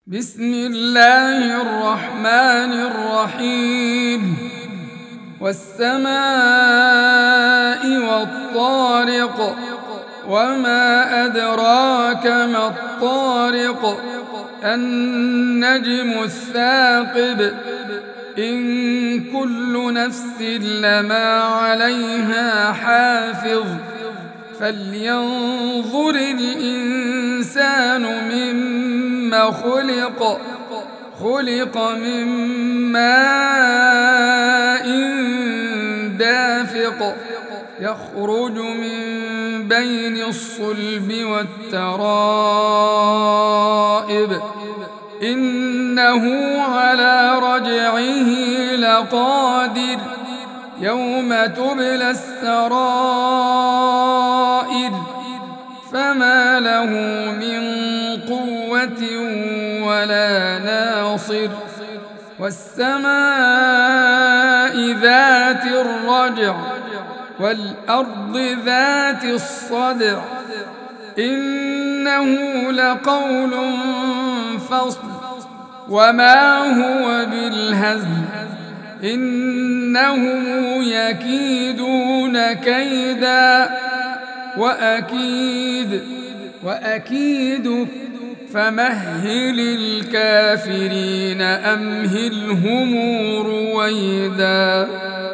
بسم الله الرحمن الرحيم. والسماء والطارق، وما أدراك ما الطارق، النجم الثاقب، إن كل نفس لما عليها حافظ، فلينظر الإنسان مما خلق. خلق من ماء دافق، يخرج من بين الصلب والترائب، إنه على رجعه لقادر، يوم تبلى السرائر، فما له من قوة ولا ناصر. والسماء ذات الرجع، والأرض ذات الصدع، إنه لقول فصل، وما هو بالهزل، إنهم يكيدون كيدا، وأكيد فمهل الكافرين أمهلهم رويدا.